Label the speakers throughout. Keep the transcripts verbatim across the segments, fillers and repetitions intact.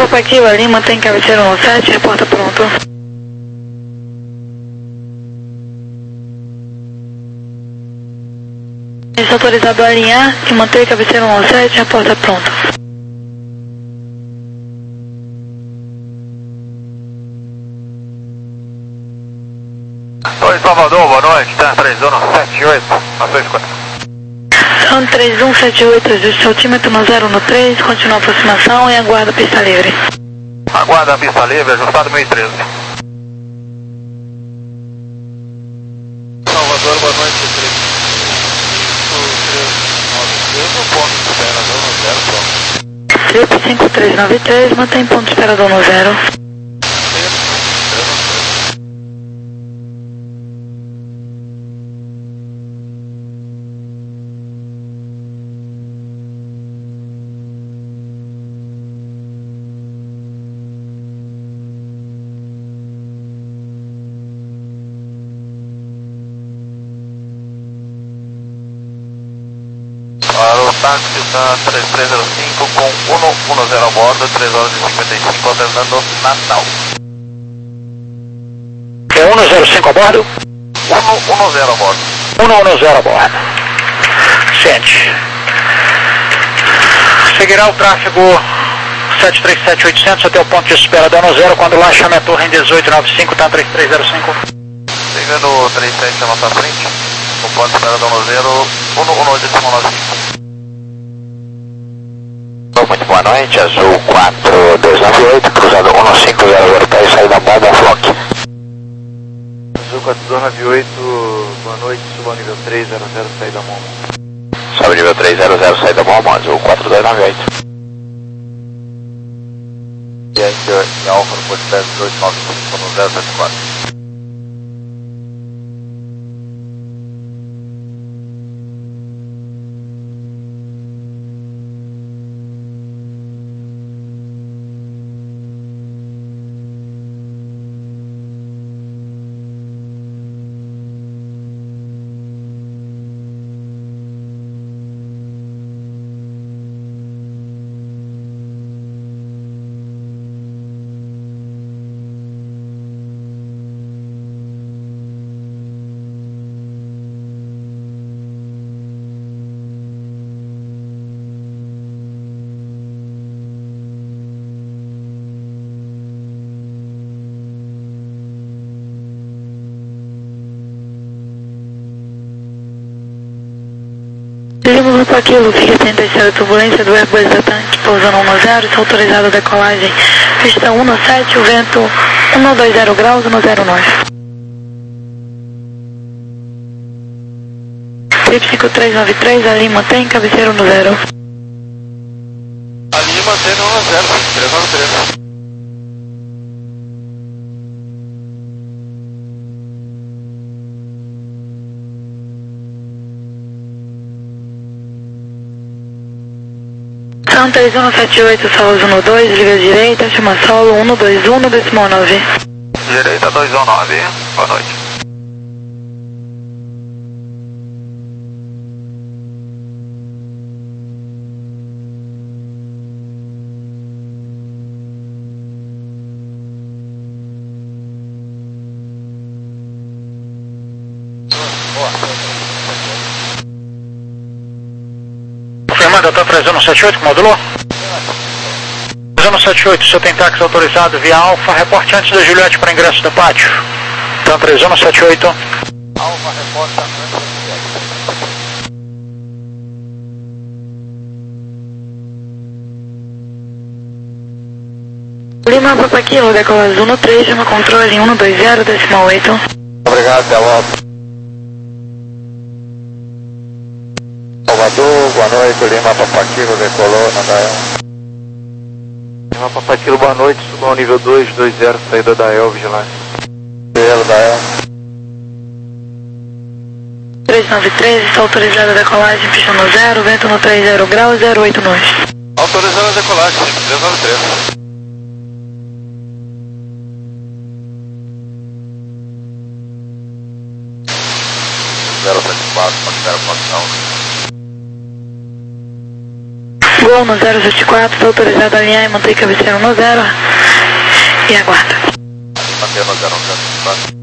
Speaker 1: Papa Kilo, Lima tem cabeceira um sete, reporta pronto. Está autorizado a alinhar e manter cabeceira um sete, reporta pronto.
Speaker 2: Oi, Salvador, boa noite, tá? três um sete oito, a sua escuta.
Speaker 1: São três um sete oito, ajuste altímetro no zero no três, continua a aproximação e aguarda a pista livre.
Speaker 2: Aguarda a pista livre, ajustado mil e treze. Salvador, boa noite, três cinco três nove três, ponto zero zero, pronto.
Speaker 1: Trip cinco três nove três, mantém ponto esperador no zero.
Speaker 2: Para o táxi está três três zero cinco com cento e dez a bordo, três horas e cinquenta e cinco, alternando Natal.
Speaker 3: É cento e zero cinco a bordo?
Speaker 2: cento e dez a bordo.
Speaker 3: cento e dez a bordo. Sente. Seguirá o tráfego sete três sete oitocentos até o ponto de espera dano zero, quando lá chame a torre em dezoito noventa e cinco, tá três três zero cinco.
Speaker 2: Chegando o trinta e sete à nossa frente, o ponto de espera dano zero, cento e dez noventa e cinco.
Speaker 4: Muito boa noite, Azul quatro dois nove oito, cruzado um cinco zero zero, para sair da bomba, flock.
Speaker 2: Azul quatro dois nove oito, boa noite, suba ao nível três zero zero, sair da bomba.
Speaker 4: Sobe nível três zero zero, sair da bomba, Azul quatro dois nove oito.
Speaker 2: E aí, em Alfa no ponto de espera dezoito noventa e cinco, no zero sete quatro.
Speaker 1: Lima Papa Kilo, fique atento a essa turbulência do Airbus da tanque, pousando um zero, está autorizada a decolagem. Pista um sete, o vento cento e vinte graus, cento e nove. Trip cinco três nove três, a Lima tem cabeceira no zero.
Speaker 2: A Lima tem no zero, três nove três.
Speaker 1: São três um sete oito, solos um dois, liga direita, chama solo um dois um, decimal nove.
Speaker 2: Direita dois um nove, boa noite.
Speaker 3: Firmando, tá três um sete oito, que modulou? três um sete oito, você tem táxi autorizado via Alfa, reporte antes da Juliette para ingresso do pátio. Então três um sete oito.
Speaker 2: Alfa, reporta antes da Juliette.
Speaker 1: Lima Papa Kilo, decolagem um três, chama controle cento e vinte, decimal oito.
Speaker 2: Obrigado, até logo. Salvador, boa noite, Lima Papa Kilo, decolou, Nadael. Lima Papa Kilo, boa noite, suba ao nível dois dois zero, saída da El, vigilância. Pelo da El.
Speaker 1: três nove três, está autorizada a decolagem, pista no zero, vento no trinta graus, zero oito nove.
Speaker 2: Autorizando a decolagem, três nove três. zero sete quatro, pode dar a condição.
Speaker 1: Boa Voo no zero sete quatro, está autorizado a alinhar e manter cabeceira no zero. E aguarda.
Speaker 2: Manter no zero, zero sete quatro.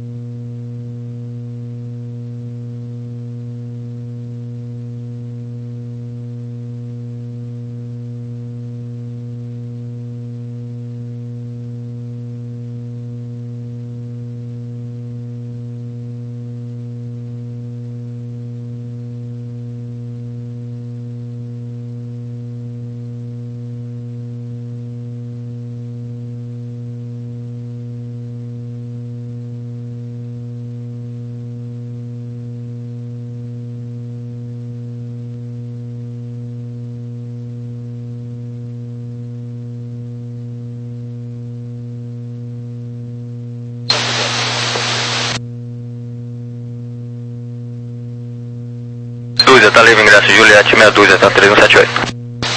Speaker 4: Dúzia, tá livre, ingresso Juliette, meia dúzia, tá três um sete oito.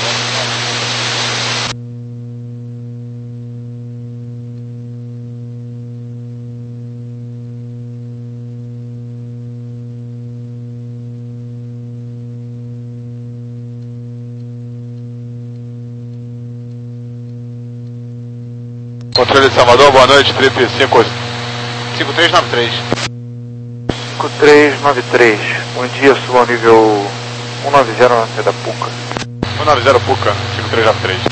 Speaker 2: Controle de Salvador, boa noite, trinta e cinco, cinco três nove três. cinco três nove três, bom dia, suba ao nível cento e noventa na saída da Puca.
Speaker 5: cento e noventa Puca, cinco três nove três.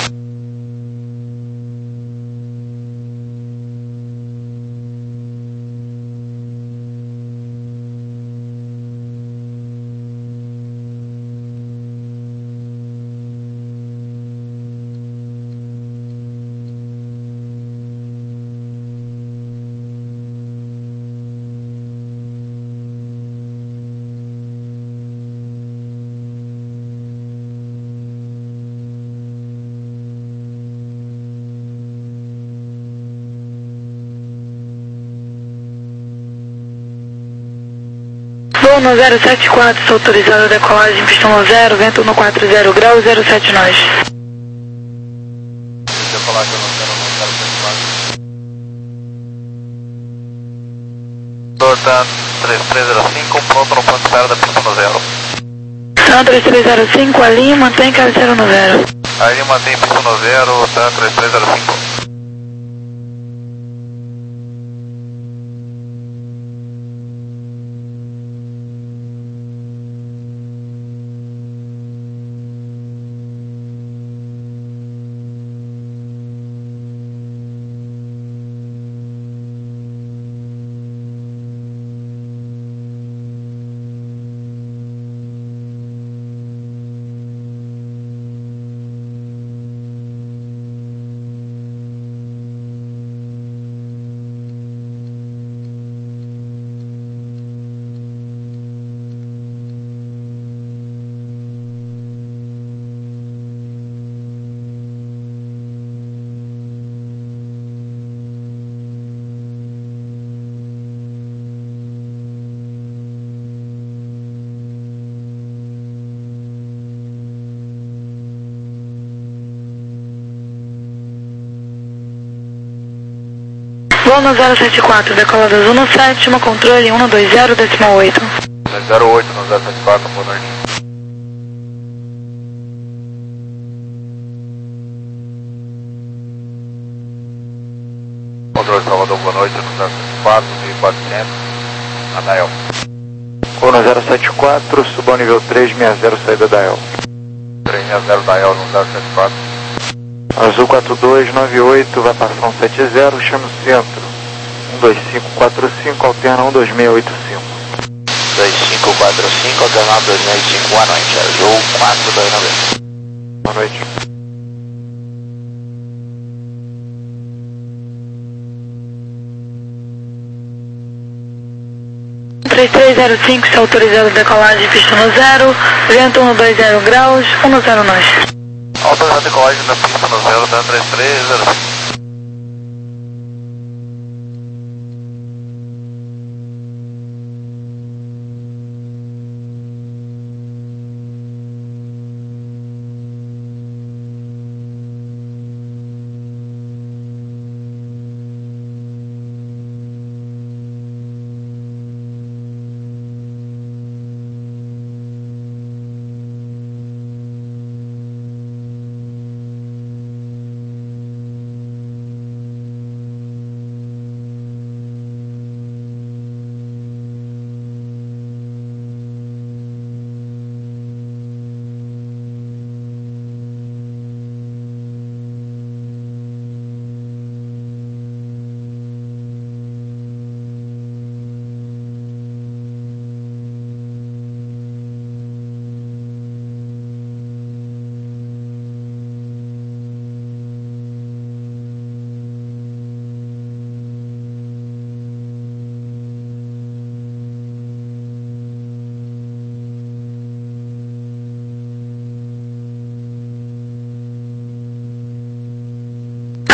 Speaker 1: Voo no zero sete quatro, está autorizado a decolagem, pistão no zero, vento no quatro zero graus, zero sete nós.
Speaker 2: Decolagem no zero sete quatro. Torta três três zero cinco, pronto no ponto zero da pista no zero.
Speaker 1: Tá três três zero cinco, ali mantém cabeceira no zero.
Speaker 2: Aí mantém pista no zero, tá três três zero cinco.
Speaker 1: Voo no zero sete quatro, decolado azul no sétimo, controle um dois zero, decimal oito.
Speaker 2: zero oito no zero sete quatro, boa noite. Controle Salvador, boa noite, no zero sete quatro, mil e quatrocentos, Anael. Voo no zero sete quatro, suba ao nível três sessenta, saída da El. três sessenta da El no zero sete quatro. Azul quatro dois nove oito, vai passar um sete zero, chama o centro. um dois cinco quatro cinco, alterna um dois seis oito cinco.
Speaker 4: dois cinco quatro cinco, alternado dois seis oito cinco, boa noite, Azul quatro dois nove.
Speaker 2: Boa noite.
Speaker 1: três três zero cinco, está autorizado a decolagem, pista no zero, vento um dois zero graus, um zero nós.
Speaker 2: Autorizado a decolagem da pista no zero, da três três zero cinco.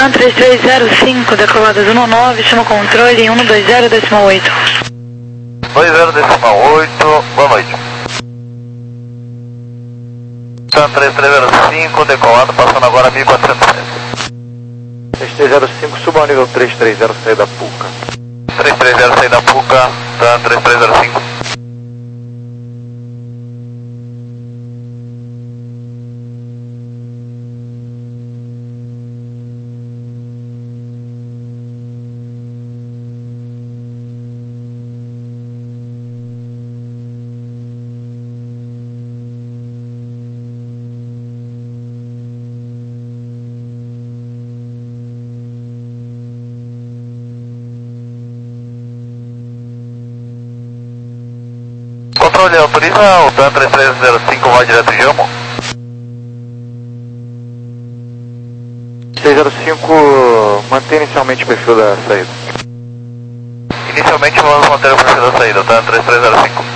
Speaker 1: TAM três três zero cinco, decolada Zona nove, chama controle em um dois zero decimal oito.
Speaker 2: dois zero decimal oito, boa noite. TAM três três zero cinco, decolado, passando agora mil e quatrocentos metros. três três zero cinco, suba ao nível três três zero, saída Puca. três três zero, saída Puca, TAM três três zero cinco. Controle, autoriza o TAM três três zero cinco, vai direto em Jamo. três zero cinco, mantém inicialmente o perfil da saída. Inicialmente vamos manter o perfil da saída, TAM três três zero cinco.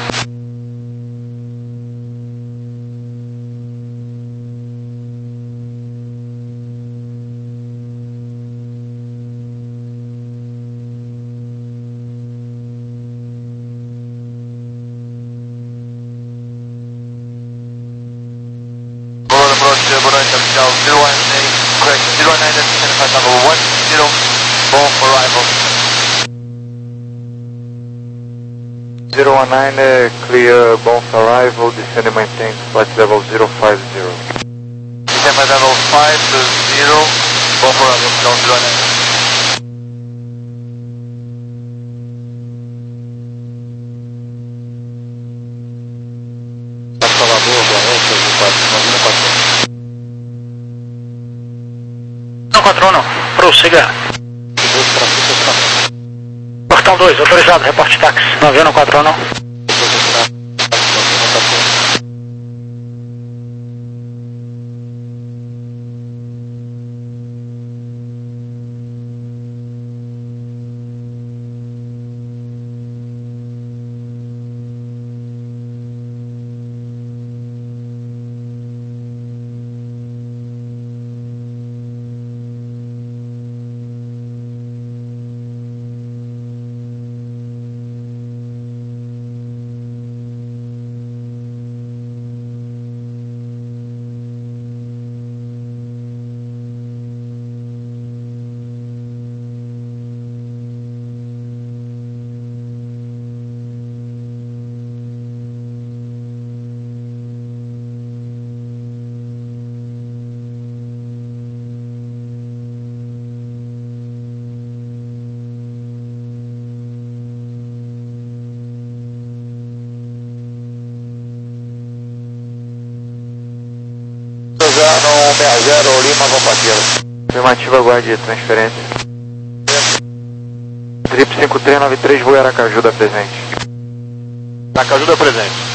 Speaker 2: Ambulance oficial zero one nine, correct, zero one nine, identify number one zero, bomb arrival. zero one nine, uh, clear, bomb arrival, descend and maintain flight level zero five zero. Descend flight level five zero, bomb arrival, zero one nine.
Speaker 3: quatro um, prossiga. Portão dois, autorizado, reporte táxi, nove um quatro um.
Speaker 2: No seis zero, Lima, compartilha. Afirmativa, aguarde transferência. Trip cinco três nove três, voo Aracaju da presente.
Speaker 5: Aracaju da presente.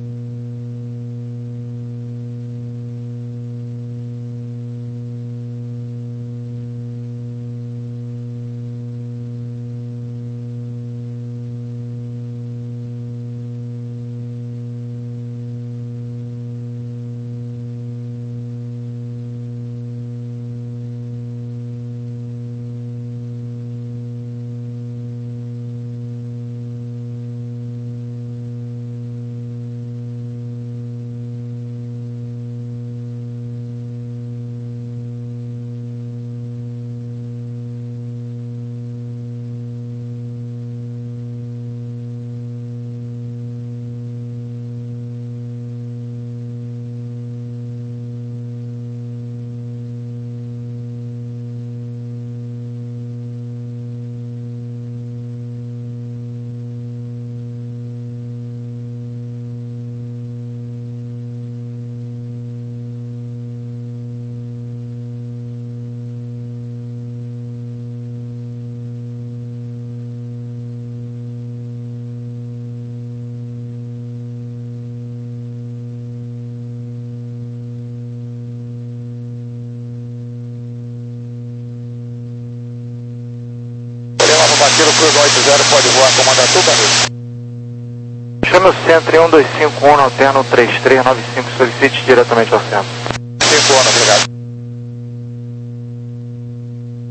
Speaker 2: Batiro Cruz oito zero, pode voar, comanda Tuca. Chame o centro em um dois cinco um, alterno três três nove cinco, solicite diretamente ao centro. cinco um, obrigado.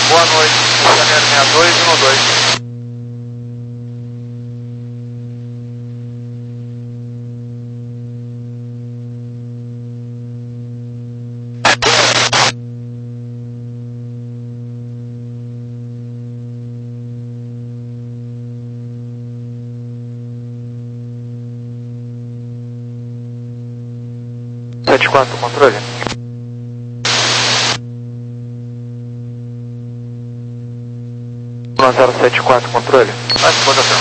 Speaker 2: Boa noite, Janeiro sessenta e dois, um dois. sete quatro, controle. um zero sete quatro, controle.
Speaker 3: Vai, exploração.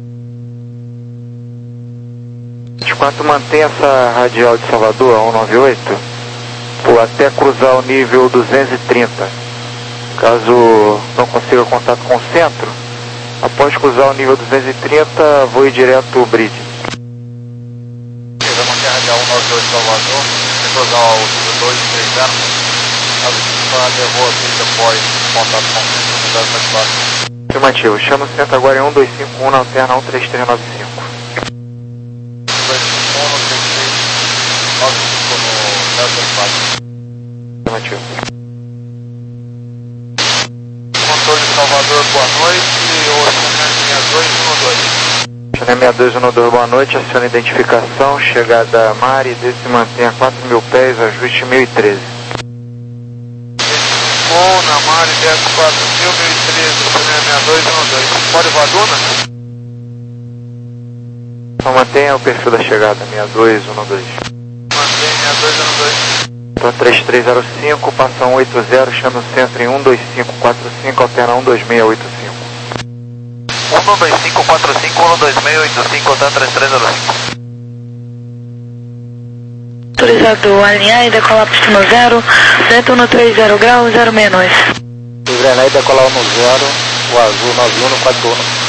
Speaker 2: sete quatro, mantém essa radial de Salvador, a cento e noventa e oito, por até cruzar o nível duzentos e trinta. Caso não consiga contato com o centro, após cruzar o nível duzentos e trinta, voe direto o bridge.
Speaker 3: Vai manter a radial cento e noventa e oito Salvador, cruzar o nível dois três zero. Caso a levou aqui depois contato com o centro, zero sete quatro.
Speaker 2: Afirmativo, chama o centro agora em um dois cinco um na alterna um três três nove cinco.
Speaker 3: um dois cinco um no três três nove cinco no zero sete quatro.
Speaker 2: Afirmativo.
Speaker 3: Controle de Salvador, boa noite, o Chanel sessenta e dois, um dois.
Speaker 2: Chanel sessenta e dois, um dois, boa noite, aciona a identificação, chegada a Mari, desce e mantém a quatro mil pés, ajuste mil e treze.
Speaker 3: Bom, na Mari, desce quatro mil, mil e treze, Chanel sessenta e dois, um dois. Pode voar Duna?
Speaker 2: Só mantenha o perfil da chegada, sessenta e dois, um dois.
Speaker 3: Mantém sessenta e dois, um dois.
Speaker 2: Então três três zero cinco, passa um oito zero, chama o centro em um dois cinco quatro cinco, alterna um dois seis oito cinco.
Speaker 3: um dois cinco quatro cinco, um dois seis oito cinco, alterna três três zero cinco.
Speaker 1: Autorizado alinhar e decolar pistão zero, vento no três zero graus, zero seis nós.
Speaker 3: Livre e decolar no zero, o azul nove um quatro um.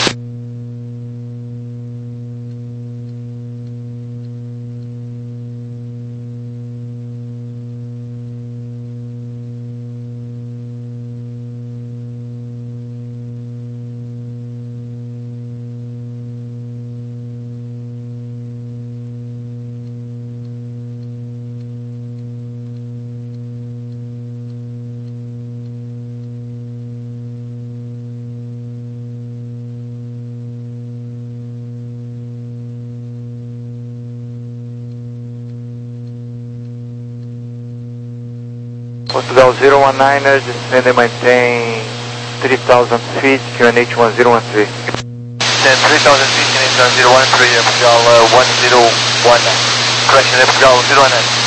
Speaker 2: Portugal zero one niner, descend and maintain three thousand feet, Q N H one zero one three.
Speaker 3: Descend three thousand feet, Q N H one zero one three, Portugal uh, one zero one nine. Correction, Portugal zero one nine.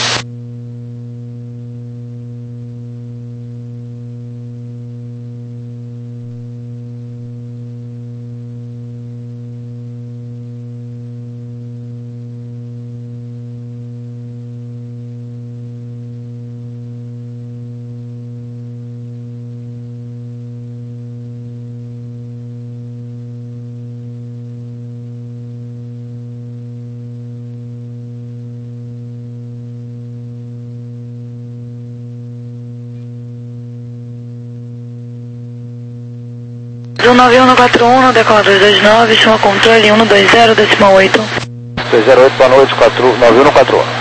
Speaker 1: um nove um quatro um, decola dois dois nove, chama controle um dois zero, decimal oito.
Speaker 3: dois zero oito, boa noite, nove um quatro um.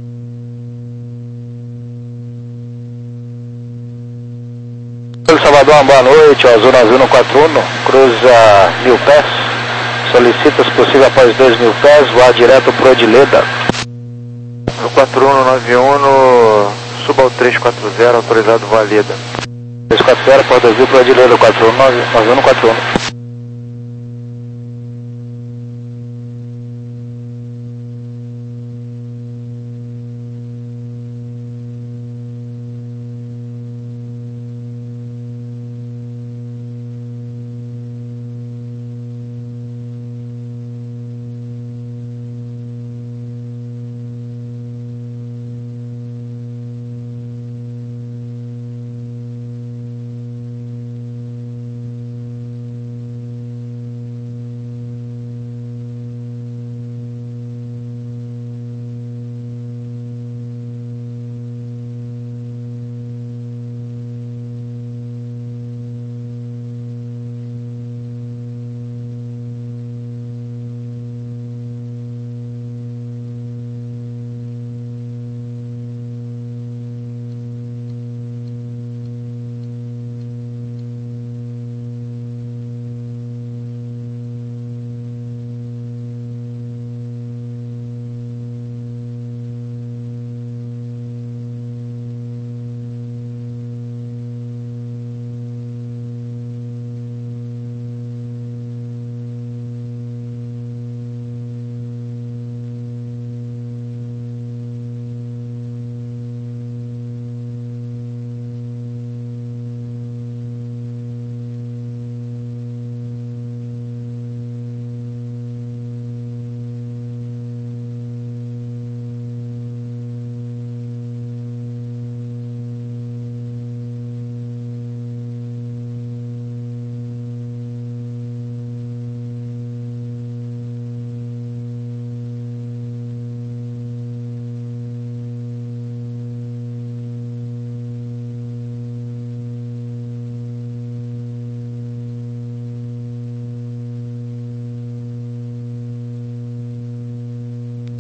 Speaker 3: Salvador, boa noite, Azul nove um quatro um, cruza mil pés, solicita se possível após dois mil pés, voar direto pro Odileda.
Speaker 2: No quatro um nove um, suba ao três quatro zero, autorizado valida.
Speaker 3: três quatro zero, pode ouvir pro Odileda, quatro um nove um quatro um.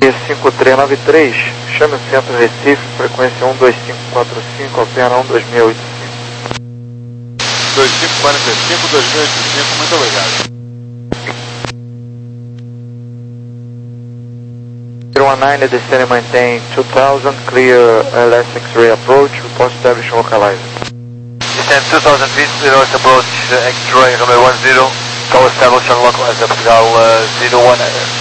Speaker 2: Companhia cinco três nove três, chame o centro Recife, frequência um dois cinco quatro cinco, altera um dois seis oito cinco.
Speaker 5: dois cinco quatro cinco, dois seis oito cinco, muito obrigado.
Speaker 2: zero one nine, descend and maintain two thousand, clear L S X-ray approach, report establish localizer.
Speaker 4: Descend two thousand feet, zero approach, uh, X-ray runway one zero, call establish on localizer, Portugal uh, zero one nine.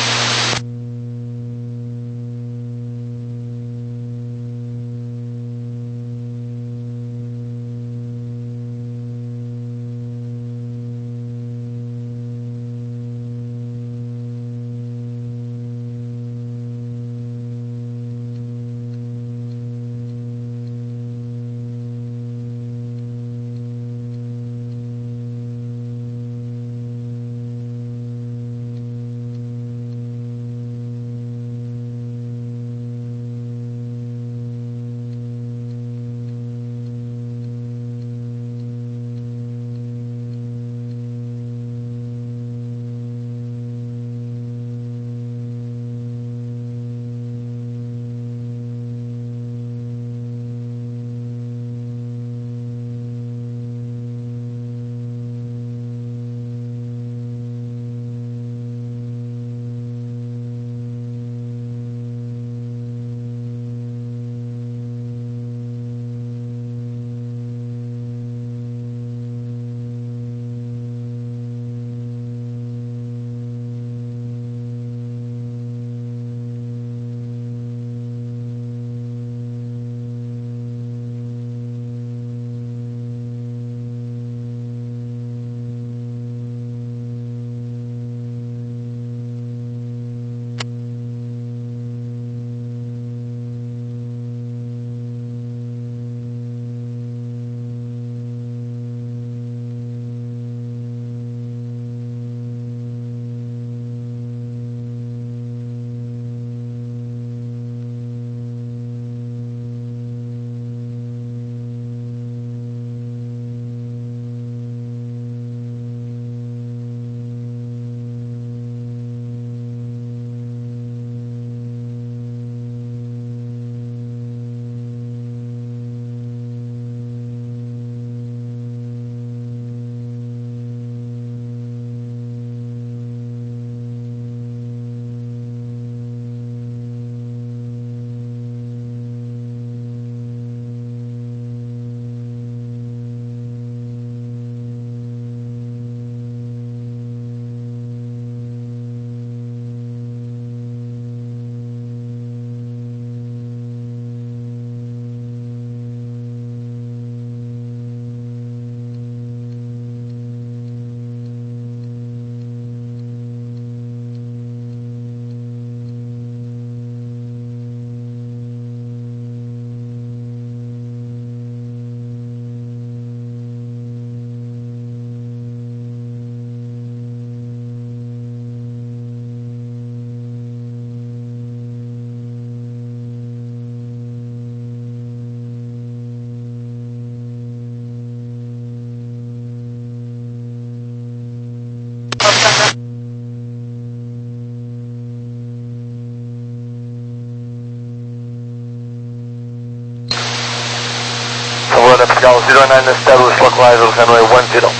Speaker 4: Portugal zero nine established localizer runway one zero.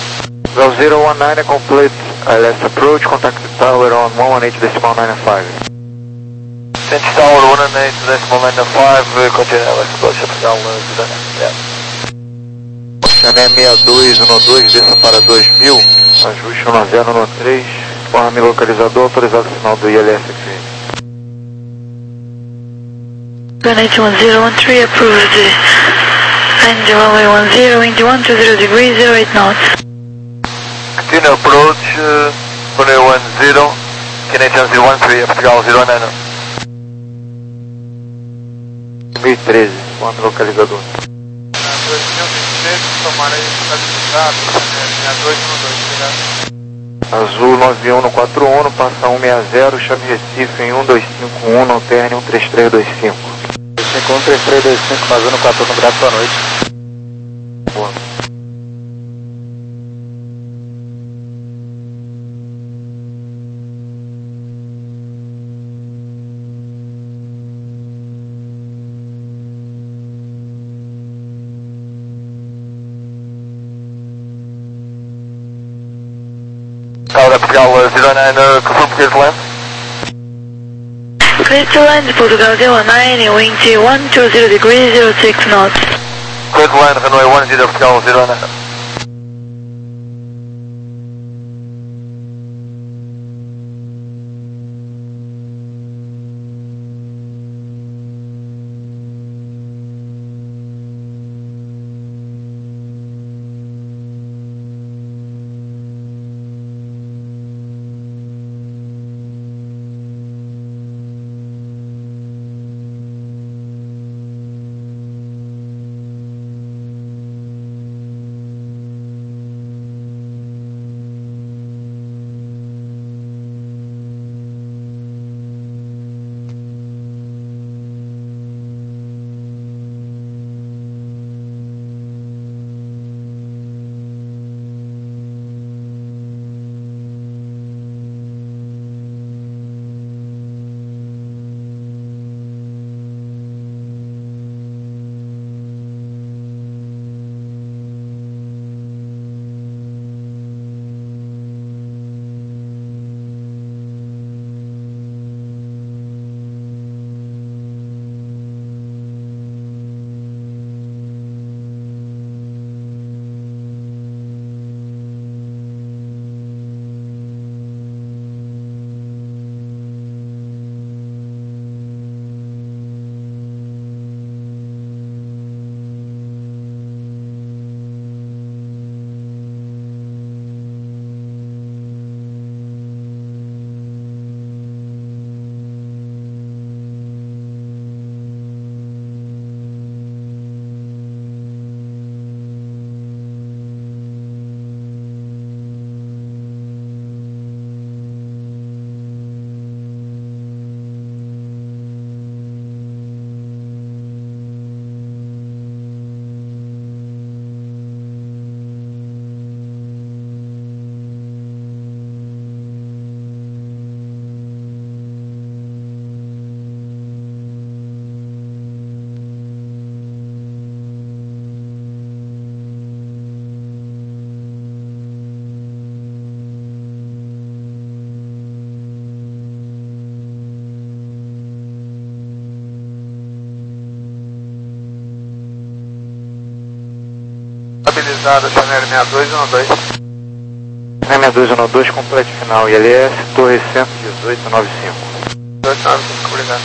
Speaker 2: Well, zero one nine complete L S approach, contact the tower on one one eight decimal nine five.
Speaker 4: Sente tower one one eight decimal nine five, continue L S approach, Portugal zero nine. Yeah.
Speaker 2: Chamei seis dois um dois, desça para dois mil, ajuste um zero um três, forma localizador, autorizado o sinal do I L S aqui.
Speaker 1: one eight one zero one three approved. Engine runway one zero, Indy one two zero degrees, zero eight knots.
Speaker 4: Continue approach, uh, runway one zero, Canadian zero one three, Portugal zero nine.
Speaker 2: dois mil e treze, forma localizador.
Speaker 5: dois mil e treze, tomara aí estabilizado, seis dois um dois,
Speaker 2: Azul nove um quatro um, passa um seis zero, chame Recife em um dois cinco um, alterne um três três dois cinco.
Speaker 3: cinco um três três dois cinco, Mazano quatro um, grato, boa noite.
Speaker 2: Boa.
Speaker 4: Portugal uh, zero nine, uh, confirm clear to land.
Speaker 1: Clear to land, Portugal zero nine, wind one two zero degrees, zero six knots.
Speaker 4: Clear to land, runway one zero, Portugal zero nine.
Speaker 5: Estabilizado, Chanel sessenta e dois um dois.
Speaker 2: sessenta e dois um dois, completo final, I L S, Torre cento e dezoito noventa e cinco.
Speaker 5: dezoito noventa e cinco, obrigado.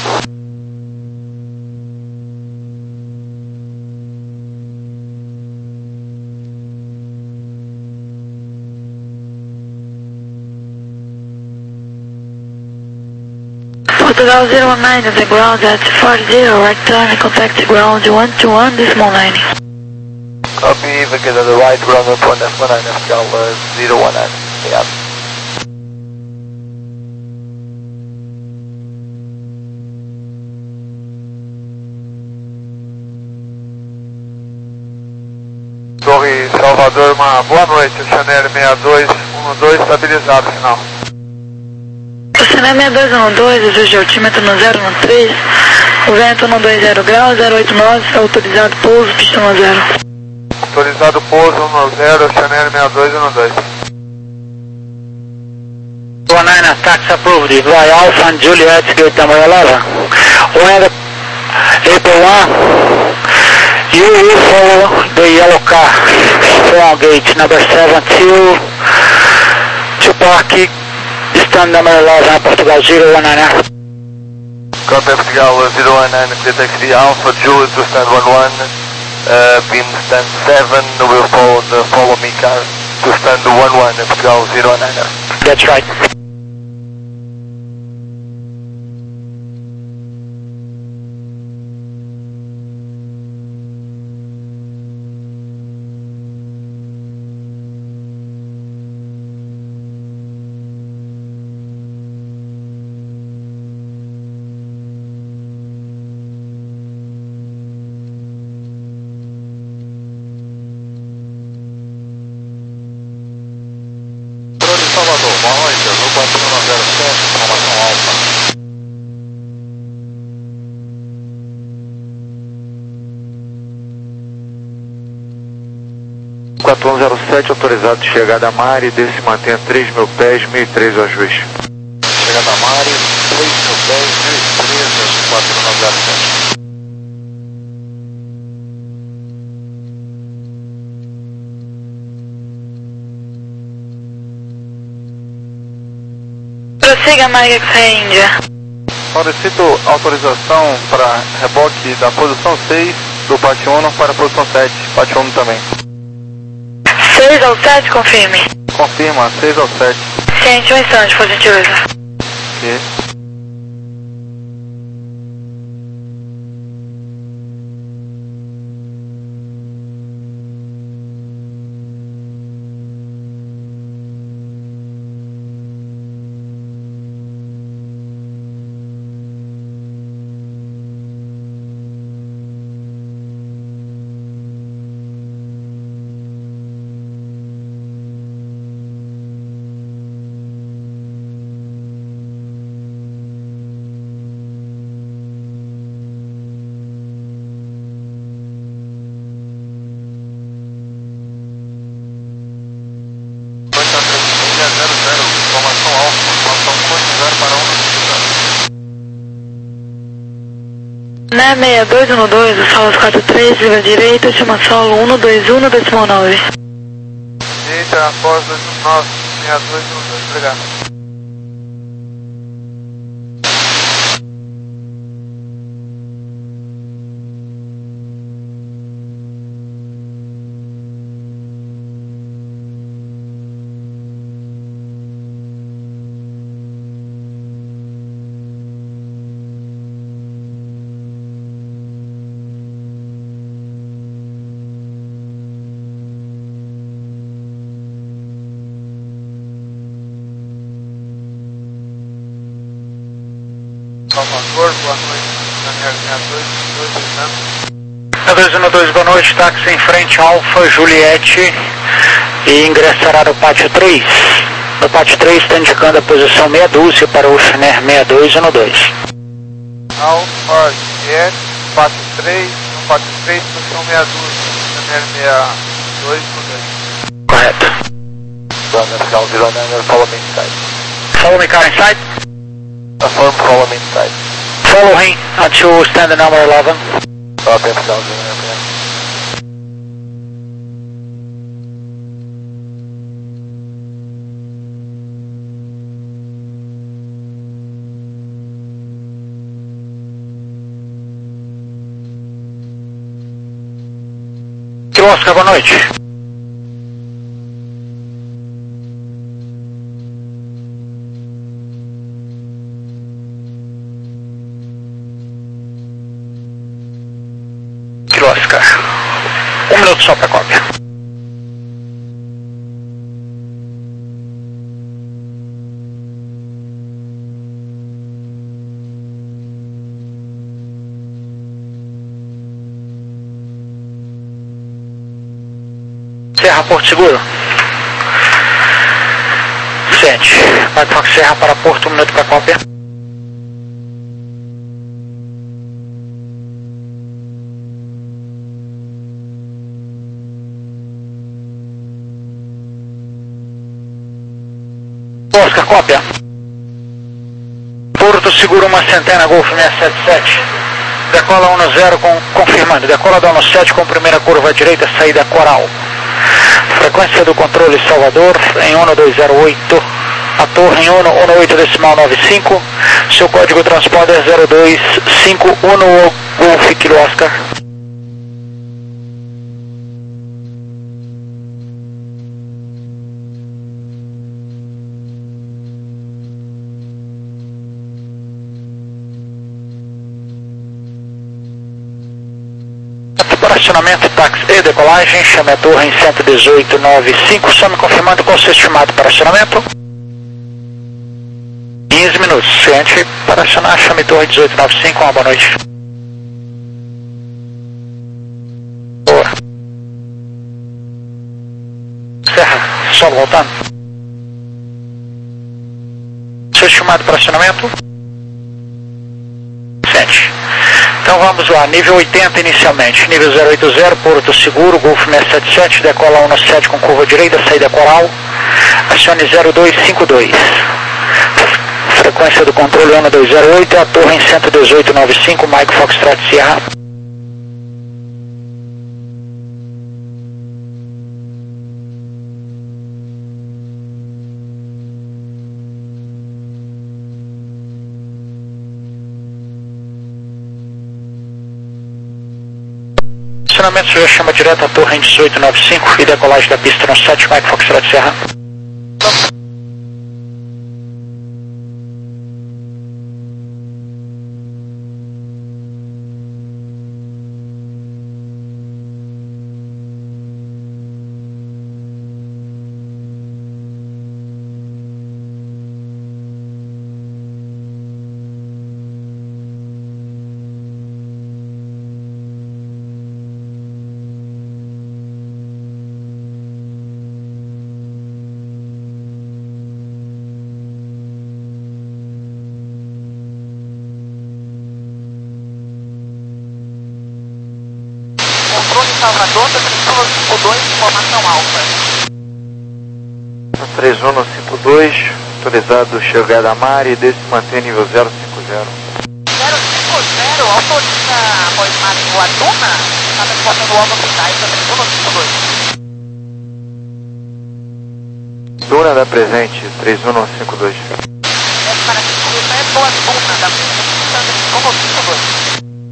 Speaker 1: Portugal zero nine, the ground at four zero, right turn, contact ground one two one, decimal nine.
Speaker 4: Copy, even get on the right, ground up one F one nine, Portugal uh, zero one nine. Yeah.
Speaker 5: Torre Salvador, uma boa noite, Chanel sessenta e dois um dois, estabilizado, final.
Speaker 1: Chanel sessenta e dois um dois, exige altímetro no zero um três, o vento no dois zero graus, zero oito nove, autorizado pouso, pista no zero.
Speaker 5: Autorizado pouso um zero, Chanel sessenta e dois um dois.
Speaker 3: zero nine, tax approved, fly Alpha and Juliet, gate number eleven. Wind April one, you will follow the yellow car from gate number seven to, to park stand number eleven, Portugal zero one nine.
Speaker 4: Copy, Portugal zero one nine, clear taxi Alpha, Juliet to stand one one, uh, beam stand seven, will follow the follow me car to stand one one, Portugal zero one nine.
Speaker 3: That's right.
Speaker 4: Salvador, boa noite,
Speaker 2: quatro um zero sete, autorizado de chegada a Mari, desce e mantenha três mil pés, mil e três o ajuste.
Speaker 4: Chegada a Mari, três mil pés, mil e três, quatro um zero sete.
Speaker 1: Prossiga, Mike X-Ray Índia.
Speaker 5: Solicito autorização para reboque da posição seis do Pat Uno para a posição sete, Pat Uno também.
Speaker 1: seis ao sete, confirme.
Speaker 5: Confirma, seis ao sete.
Speaker 1: Ciente, um instante, por gentileza.
Speaker 5: Ok.
Speaker 4: Informação alfa, informação zero para um.
Speaker 1: Né, seis dois um dois, o solo quatro três, viva direita, chama solo um dois um, decimal nove.
Speaker 5: Direita, após dois um nove, seis dois um dois, obrigado. Salvador, boa noite, Daniel seis dois um dois,
Speaker 3: seis dois um dois, boa noite, táxi em frente Alfa Juliette e ingressará no pátio três. No pátio três está indicando a posição meia dúzia para o Schneider seis dois um dois.
Speaker 5: Alfa Juliette, pátio três, no pátio três, posição meia dúzia, Schneider seis dois um dois.
Speaker 3: Correto.
Speaker 4: Runner, Cal zero nine, follow me inside.
Speaker 3: Follow me car inside.
Speaker 4: Affirm, follow me inside.
Speaker 3: Follow him until stand number eleven.
Speaker 4: Copy, Cal zero nine.
Speaker 3: Kilo Oscar, boa noite. Kilo Oscar. Um minuto só para cópia. Serra, Porto Seguro. Sente. Vai para Serra para Porto, um minuto para cópia. Oscar, cópia. Porto Seguro, uma centena, Golf seis sete sete. Decola um zero com, confirmando. Decola dono sete com primeira curva à direita, saída Coral. Frequência do controle Salvador em um dois zero oito. A torre em um um oito decimal nove cinco. Seu código transponder zero dois cinco um Golf Kilo Oscar. Acionamento, táxi e decolagem, chame a torre em cento e dezoito nove cinco, só me confirmando qual o seu estimado para acionamento. quinze minutos, ciente para acionar, chame a torre dezoito nove cinco, uma boa noite. Boa. Serra, solo voltando. Seu estimado para acionamento. Ciente. Então vamos lá, nível oitenta inicialmente, nível zero oito zero, Porto Seguro, Golf seis sete sete, decola um sete com curva direita, saída coral, acione zero dois cinco dois. Frequência do controle um dois zero oito, a torre em cento e dezoito noventa e cinco, Mike Foxtrot Sierra. Estacionamento já chama direto a torre em dezoito noventa e cinco e decolagem da pista no sete, Mike Foxtrot Sierra.
Speaker 6: Salvador, três um cinco dois, informação alfa.
Speaker 2: três um cinco dois, autorizado chegada a mar e desse mantém nível zero cinco zero.
Speaker 6: zero cinco zero, autoriza voz marinho a Duna, está transportando o alvo para três um cinco dois.
Speaker 2: Duna da presente, três um cinco dois.
Speaker 6: É para cinco boa Duna da presente, três um cinco dois.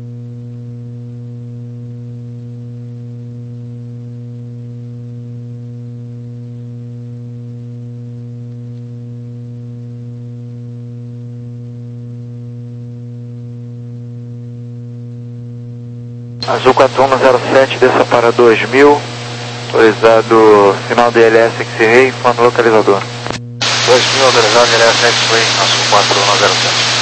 Speaker 2: Azul quatro um zero sete, desça para dois mil, autorizado final D L S X-Ray, informa localizador.
Speaker 4: dois mil, autorizado D L S X-Ray, Azul quatro um zero sete.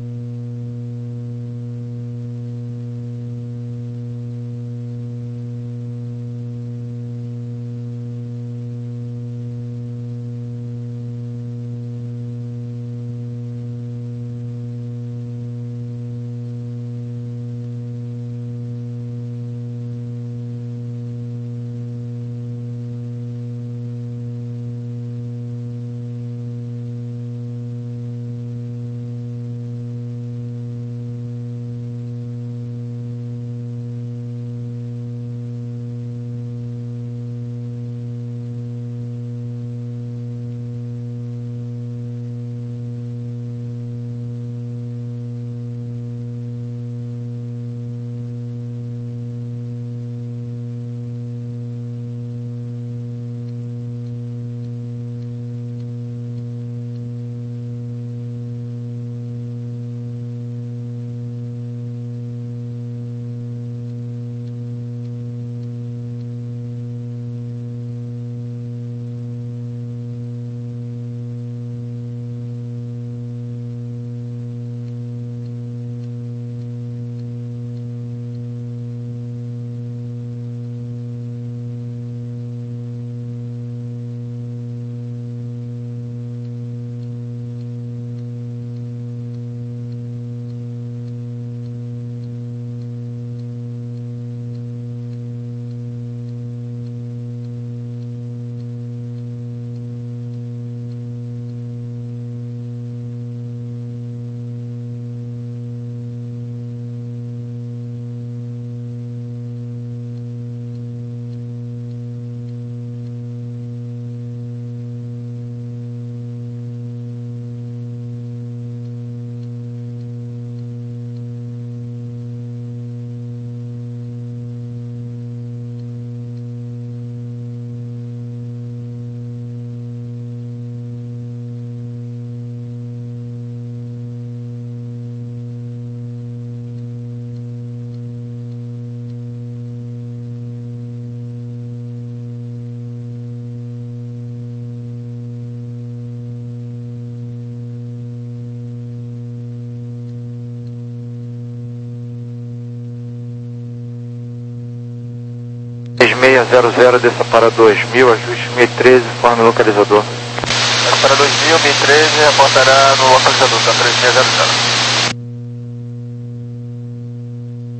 Speaker 2: três seis zero zero, desça para dois mil, ajuste mil e treze, informe localizador.
Speaker 4: Desça para dois mil, mil e treze, apontará no localizador, tá três seis zero zero.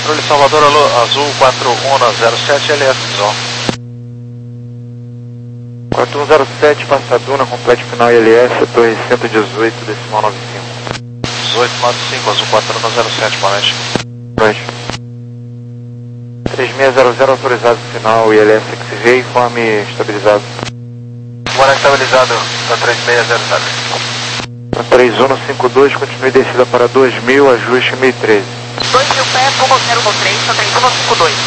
Speaker 7: Controle Salvador, alô, Azul quatro um zero sete, L S Visual.
Speaker 2: quatro um zero sete, Passaduna, complete final I L S, Torre cento e dezoito, decimal nove cinco.
Speaker 7: dezoito nove cinco, Azul quatro um zero sete, boa noite.
Speaker 2: Boa noite. três seis zero zero, autorizado final I L S X V, informe estabilizado.
Speaker 4: Bora estabilizado, tá três seis zero zero.
Speaker 2: Tá três um cinco dois, continue descida para dois mil, ajuste mil e treze.
Speaker 6: dois mil pés, rumo zero um três, tá três um cinco dois.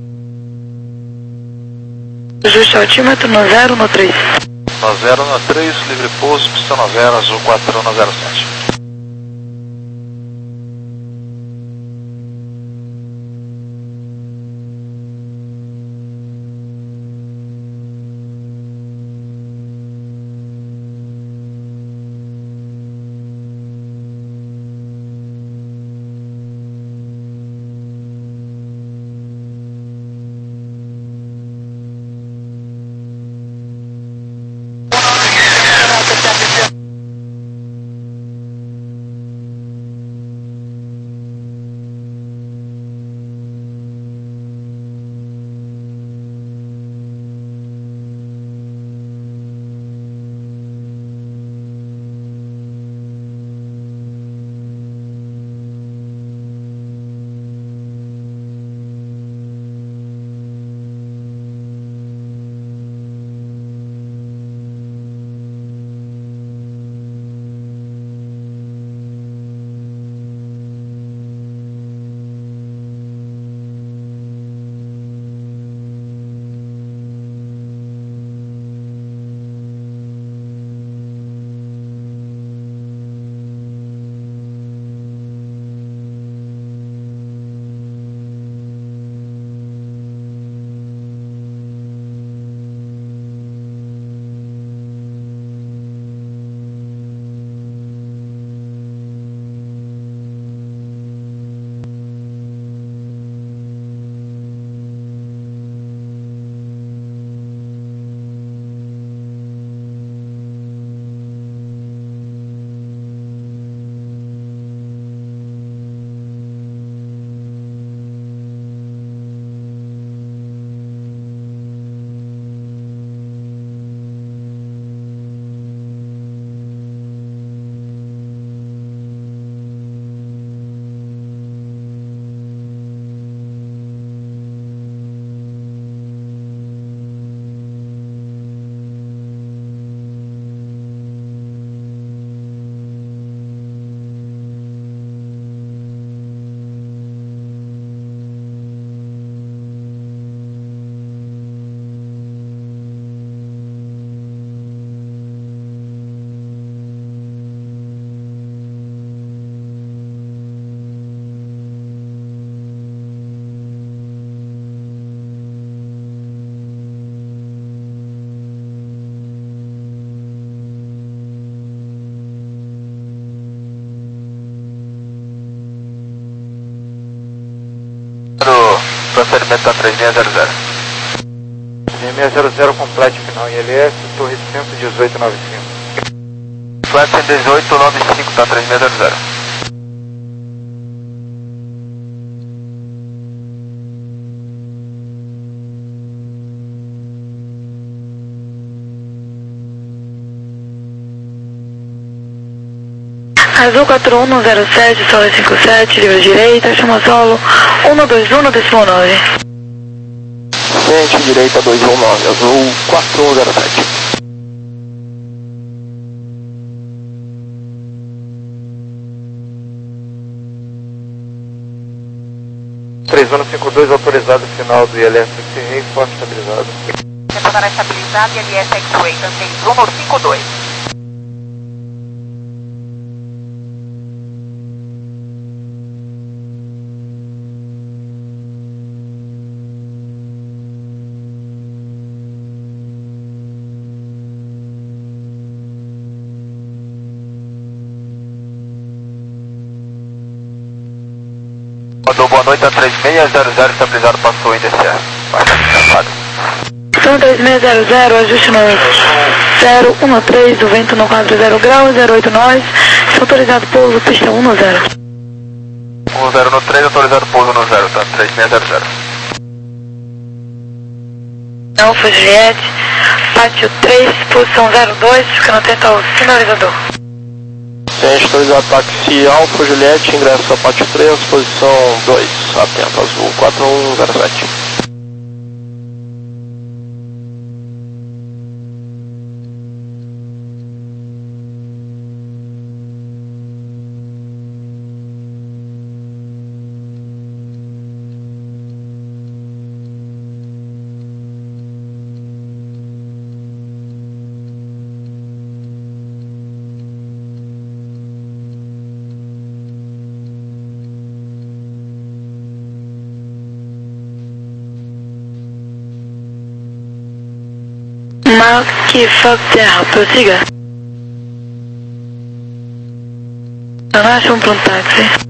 Speaker 1: Ajuste altímetro no zero no três.
Speaker 7: No zero no três, livre pouso, pista no zero, Azul quatro um zero sete.
Speaker 4: Procedimento tá três seis zero zero.
Speaker 2: três seis zero zero, complete final I L S, Torre cento e dezoito, nove cinco.
Speaker 4: Flat cento e dezoito, nove cinco, tá três seis zero zero.
Speaker 1: Azul quatro um zero sete, solo cinco sete, livre direita, chama solo um dois um, decimal nove.
Speaker 2: Frente direita dois um nove, Azul quatro um zero sete. três um cinco dois, autorizado final do I L S X-Ray, informe estabilizado.
Speaker 6: Retornar estabilizado, I L S X-Ray, também rumo cinco dois.
Speaker 4: Mandou boa noite, a três seis zero zero, estabilizado, passou em D C R. Vai estar descansado.
Speaker 1: São três seis zero zero, ajuste no zero um três, o vento no quatro zero graus, zero oito nós, autorizado pouso, pista um zero.
Speaker 4: um zero no três, autorizado pouso no zero, tá? três seis zero zero.
Speaker 1: Alfa Juliette, pátio três, posição zero dois, ficando atento ao sinalizador.
Speaker 3: Tem autorizado táxi Alfa Juliette, ingresso a pátio três, posição dois, atento azul quatro um zero sete.
Speaker 1: Mavski Fox Terra, prossiga. Eu não acho um para um táxi.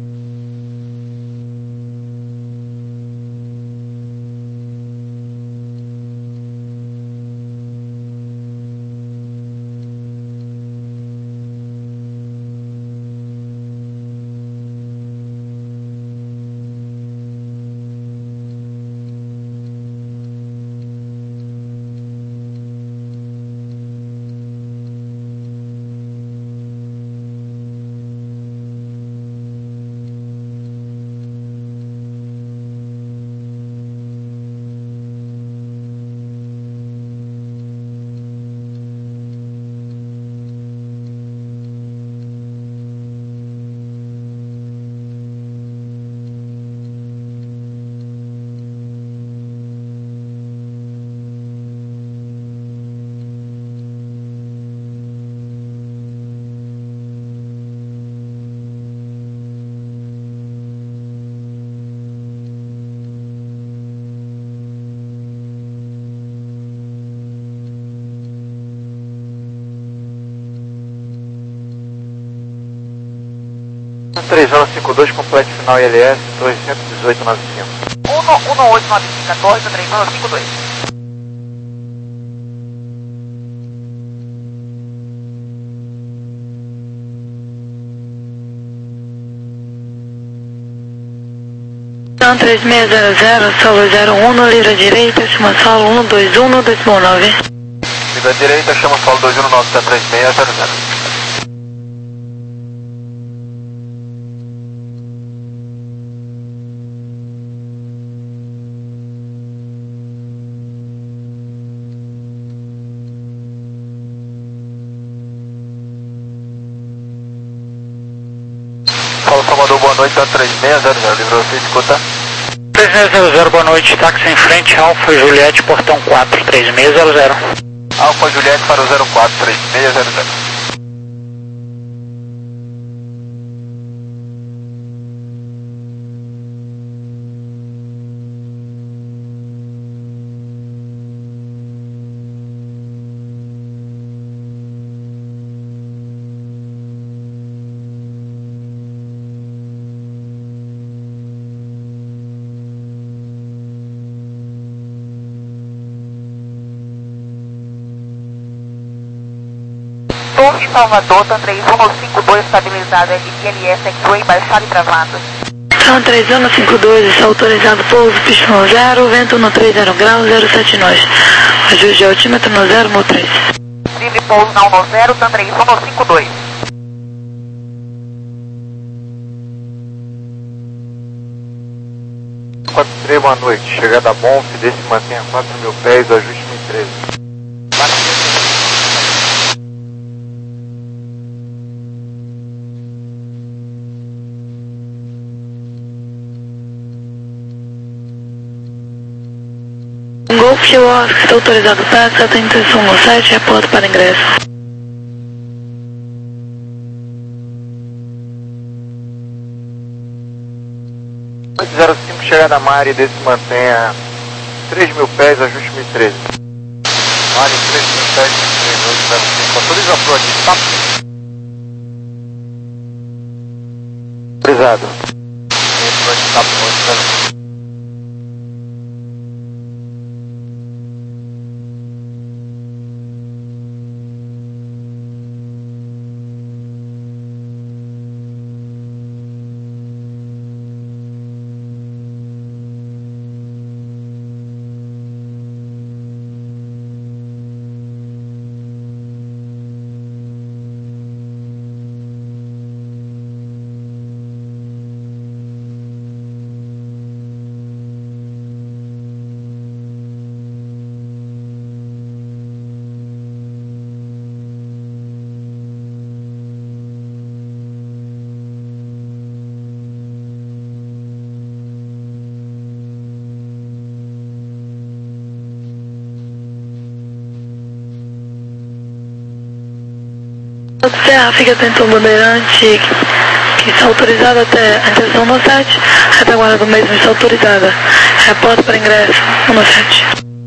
Speaker 2: três zero cinco dois, complete final I L S, doiscentos e dezoito noventa e cinco.
Speaker 6: um um oito nove cinco um quatro, três zero cinco dois.
Speaker 1: São três seis zero zero, solo zero um, no Lira direita, chama solo um dois um, no decimal nove.
Speaker 4: Lira direita, chama solo dois um nove, tá três seis zero zero. Fala Salvador, boa noite, tá três seis zero zero, livrou você, escuta.
Speaker 3: três seis zero zero, boa noite, táxi em frente, Alfa Juliette, portão quatro, três seis zero zero.
Speaker 4: Alfa Juliette para o zero quatro, três seis zero zero.
Speaker 6: Torre Salvador, TAM três um cinco dois, estabilizado, I L S X-Ray, baixado e travado.
Speaker 1: São três um cinco dois, está autorizado pouso, pistão zero, vento no três zero graus, zero sete nós. Ajuste de altímetro no zero no três.
Speaker 6: Livre pouso na um no zero, TAM três um cinco dois.
Speaker 2: quatro três, boa noite. Chegada bom, Fidesz se mantém a quatro mil pés, ajuste mil e treze.
Speaker 1: Golf Oscar, está autorizado táxi, atento um no sete, reporta para ingresso.
Speaker 2: oito zero cinco, chegada Mari, desse mantenha três mil pés, ajuste mil e treze. Mari, três mil pés, oito zero cinco, autoriza a approach, tá? Autorizado. Approach, tá, oito zero cinco.
Speaker 1: Serra, fica atento ao bandeirante que está autorizado até a estação um sete, retaguarda do mesmo está autorizada. Reporta para ingresso um sete.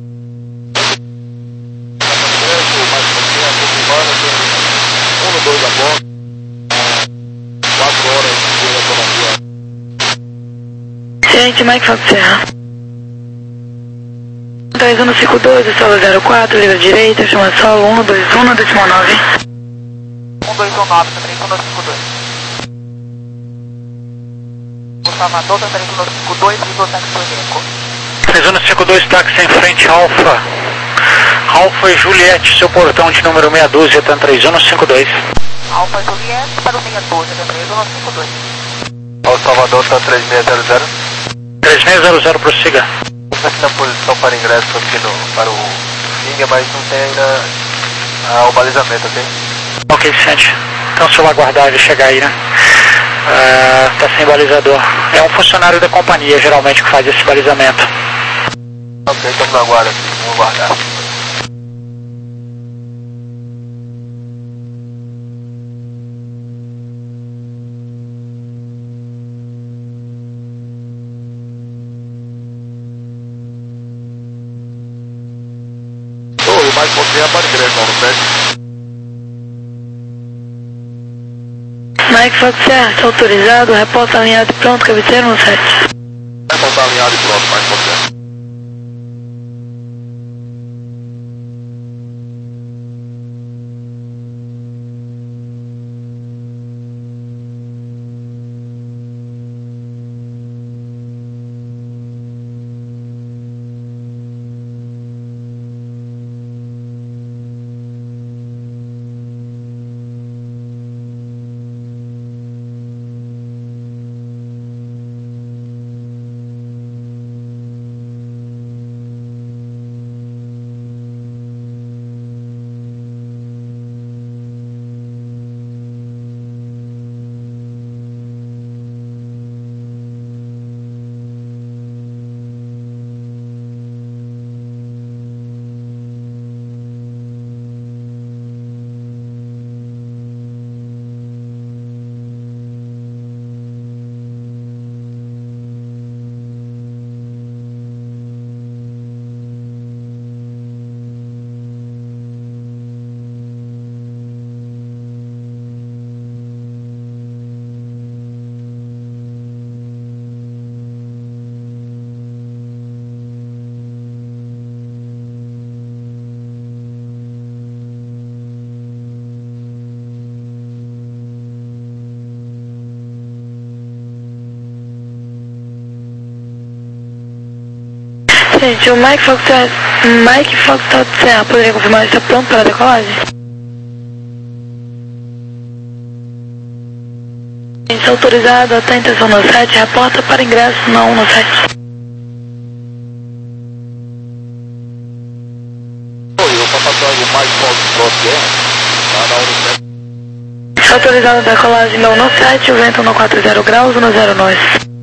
Speaker 1: Ciente, Mike Fox Serra. três um cinco dois, solo zero quatro, vira direita, chama solo um dois um, décimo nove.
Speaker 6: um dois um nove, três um cinco dois. Gustavo Adolfo, três um cinco dois, visual táxi do elenco.
Speaker 3: três um cinco dois, táxi em frente, Alfa. Alfa e Juliette, seu portão de número meia dúzia, tá três um cinco dois.
Speaker 6: Alfa Juliette para o meia dúzia, tá três um cinco dois.
Speaker 4: Ao Salvador, tá três seis zero zero.
Speaker 3: três seis zero zero, prossiga.
Speaker 4: Aqui na posição para ingresso aqui no, para o King, mas não tem ainda ah, o balizamento, ok?
Speaker 3: Ok, Ciente. Então se eu aguardar ele chegar aí, né? Uh, tá sem balizador. É um funcionário da companhia, geralmente, que faz esse balizamento.
Speaker 4: Ok, estamos na guarda, vamos aguardar. Mais pouquinho para ingresso, não sete.
Speaker 1: Mike Fox Serra, está autorizado, reporta alinhado e pronto, cabeceira um sete.
Speaker 4: Reporta alinhado e pronto, mais pouquinho.
Speaker 1: Gente, o Mike Fox Mike Fox Serra, poderia confirmar se está pronto para a decolagem? Está autorizado até a intenção no sete, reporta para ingresso na um no sete.
Speaker 4: Oi, eu vou passar o Mike Fox Serra, tá na um no sete.
Speaker 1: Está autorizado a decolagem na um no sete, o vento no quatro zero graus, no zero nove.